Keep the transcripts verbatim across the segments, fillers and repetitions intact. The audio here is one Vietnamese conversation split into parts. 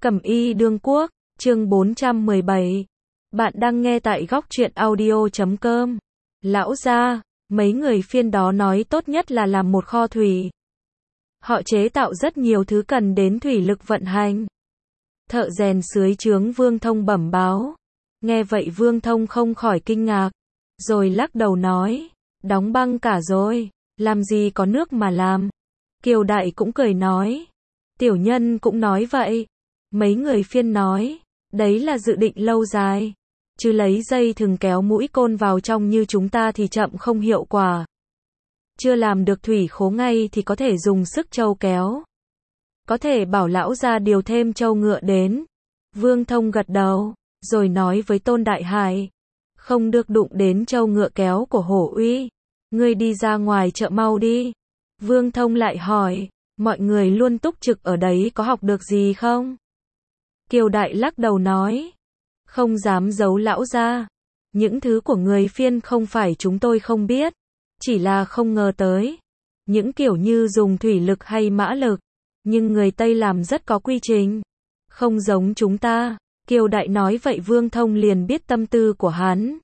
Cẩm y đương quốc, chương bốn trăm mười bảy. Bạn đang nghe tại góc truyện audio chấm com. Lão gia, mấy người phiên đó nói tốt nhất là làm một kho thủy. Họ chế tạo rất nhiều thứ cần đến thủy lực vận hành. Thợ rèn sưới chướng Vương Thông bẩm báo. Nghe vậy Vương Thông không khỏi kinh ngạc, rồi lắc đầu nói, đóng băng cả rồi, làm gì có nước mà làm. Kiều Đại cũng cười nói, tiểu nhân cũng nói vậy. Mấy người phiên nói, đấy là dự định lâu dài, chứ lấy dây thừng kéo mũi côn vào trong như chúng ta thì chậm không hiệu quả. Chưa làm được thủy khố ngay thì có thể dùng sức trâu kéo. Có thể bảo lão gia điều thêm trâu ngựa đến. Vương Thông gật đầu, rồi nói với Tôn Đại Hải, không được đụng đến trâu ngựa kéo của Hổ Uy. Ngươi đi ra ngoài chợ mau đi. Vương Thông lại hỏi, mọi người luôn túc trực ở đấy có học được gì không? Kiều Đại lắc đầu nói, không dám giấu lão gia. Những thứ của người phiên không phải chúng tôi không biết, chỉ là không ngờ tới. Những kiểu như dùng thủy lực hay mã lực, nhưng người Tây làm rất có quy trình, không giống chúng ta. Kiều Đại nói vậy Vương Thông liền biết tâm tư của hắn.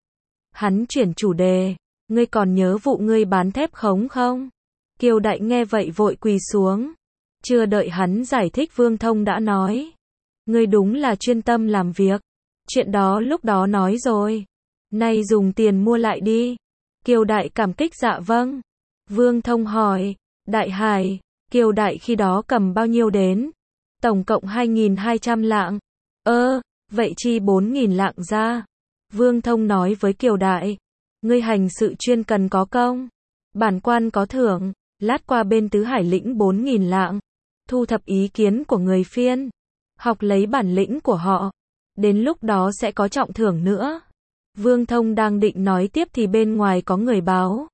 Hắn chuyển chủ đề, ngươi còn nhớ vụ ngươi bán thép khống không? Kiều Đại nghe vậy vội quỳ xuống. Chưa đợi hắn giải thích Vương Thông đã nói, ngươi đúng là chuyên tâm làm việc. Chuyện đó lúc đó nói rồi, nay dùng tiền mua lại đi. Kiều Đại cảm kích dạ vâng. Vương Thông hỏi, Đại Hải, Kiều Đại khi đó cầm bao nhiêu đến? Tổng cộng hai nghìn hai trăm lạng. Ơ, vậy chi bốn nghìn lạng ra. Vương Thông nói với Kiều Đại, ngươi hành sự chuyên cần có công, bản quan có thưởng, lát qua bên Tứ Hải lĩnh bốn nghìn lạng, thu thập ý kiến của người phiên, học lấy bản lĩnh của họ, đến lúc đó sẽ có trọng thưởng nữa. Vương Thông đang định nói tiếp thì bên ngoài có người báo.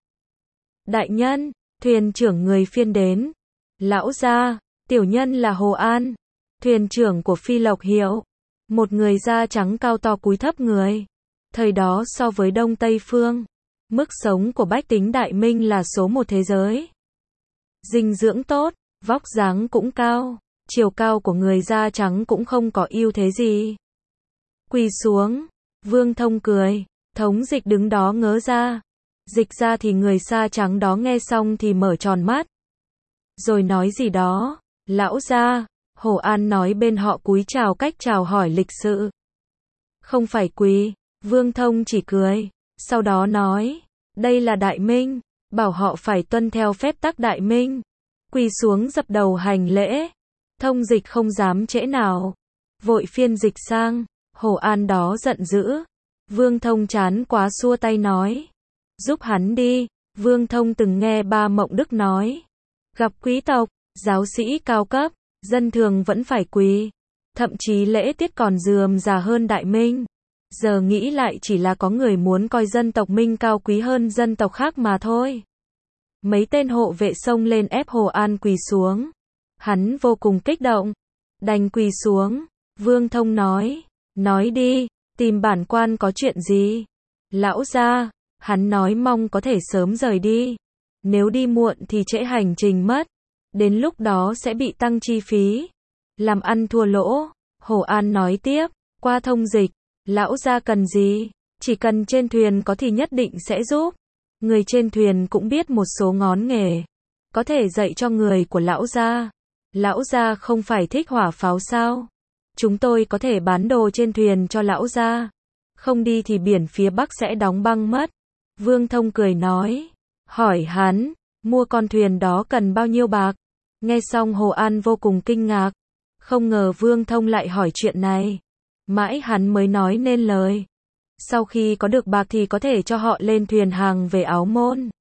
Đại nhân, thuyền trưởng người phiên đến. Lão gia, tiểu nhân là Hồ An, thuyền trưởng của Phi Lộc Hiệu. Một người da trắng cao to cúi thấp người. Thời đó so với Đông Tây Phương, mức sống của bách tính Đại Minh là số một thế giới. Dinh dưỡng tốt, vóc dáng cũng cao, chiều cao của người da trắng cũng không có ưu thế gì. Quỳ xuống, Vương Thông cười, Thống Dịch đứng đó ngớ ra. Dịch ra thì người da trắng đó nghe xong thì mở tròn mắt. Rồi nói gì đó, lão gia, Hồ An nói bên họ cúi chào cách chào hỏi lịch sự. Không phải quỳ, Vương Thông chỉ cười, sau đó nói, đây là Đại Minh, bảo họ phải tuân theo phép tắc Đại Minh. Quỳ xuống dập đầu hành lễ. Thông Dịch không dám trễ nào, vội phiên dịch sang. Hồ An đó giận dữ. Vương Thông chán quá xua tay nói, giúp hắn đi. Vương Thông từng nghe Ba Mộng Đức nói, gặp quý tộc, giáo sĩ cao cấp, dân thường vẫn phải quỳ, thậm chí lễ tiết còn rườm rà hơn Đại Minh. Giờ nghĩ lại chỉ là có người muốn coi dân tộc Minh cao quý hơn dân tộc khác mà thôi. Mấy tên hộ vệ xông lên ép Hồ An quỳ xuống. Hắn vô cùng kích động, đành quỳ xuống. Vương Thông nói, nói đi, tìm bản quan có chuyện gì? Lão gia, hắn nói mong có thể sớm rời đi. Nếu đi muộn thì trễ hành trình mất. Đến lúc đó sẽ bị tăng chi phí. Làm ăn thua lỗ. Hồ An nói tiếp, qua Thông Dịch, lão gia cần gì? Chỉ cần trên thuyền có thì nhất định sẽ giúp. Người trên thuyền cũng biết một số ngón nghề, có thể dạy cho người của lão gia. Lão gia không phải thích hỏa pháo sao? Chúng tôi có thể bán đồ trên thuyền cho lão gia. Không đi thì biển phía Bắc sẽ đóng băng mất. Vương Thông cười nói, hỏi hắn, mua con thuyền đó cần bao nhiêu bạc? Nghe xong Hồ An vô cùng kinh ngạc, không ngờ Vương Thông lại hỏi chuyện này. Mãi hắn mới nói nên lời. Sau khi có được bạc thì có thể cho họ lên thuyền hàng về Áo Môn.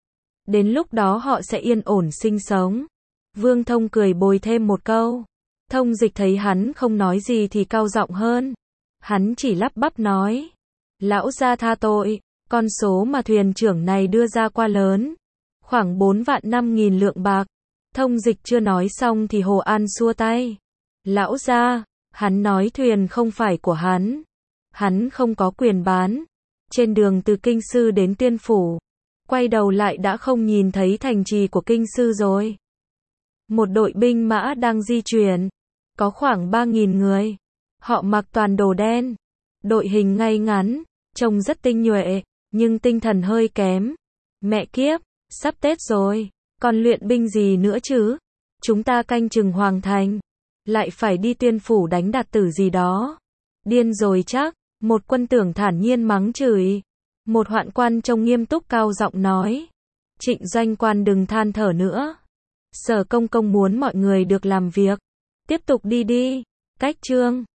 Đến lúc đó họ sẽ yên ổn sinh sống. Vương Thông cười bồi thêm một câu. Thông Dịch thấy hắn không nói gì thì cao giọng hơn. Hắn chỉ lắp bắp nói, lão gia tha tội, con số mà thuyền trưởng này đưa ra quá lớn, khoảng bốn vạn năm nghìn lượng bạc. Thông Dịch chưa nói xong thì Hồ An xua tay. Lão gia, hắn nói thuyền không phải của hắn. Hắn không có quyền bán. Trên đường từ Kinh Sư đến Tiên Phủ, quay đầu lại đã không nhìn thấy thành trì của Kinh Sư rồi. Một đội binh mã đang di chuyển. có khoảng ba nghìn người. Họ mặc toàn đồ đen, đội hình ngay ngắn, trông rất tinh nhuệ, nhưng tinh thần hơi kém. Mẹ kiếp, sắp Tết rồi, còn luyện binh gì nữa chứ? Chúng ta canh chừng Hoàng Thành, lại phải đi Tuyên Phủ đánh Đạt Tử gì đó. Điên rồi chắc, một quân tưởng thản nhiên mắng chửi. Một hoạn quan trông nghiêm túc cao giọng nói. Trịnh doanh quan đừng than thở nữa. Sở công công muốn mọi người được làm việc. Tiếp tục đi đi. Cách chương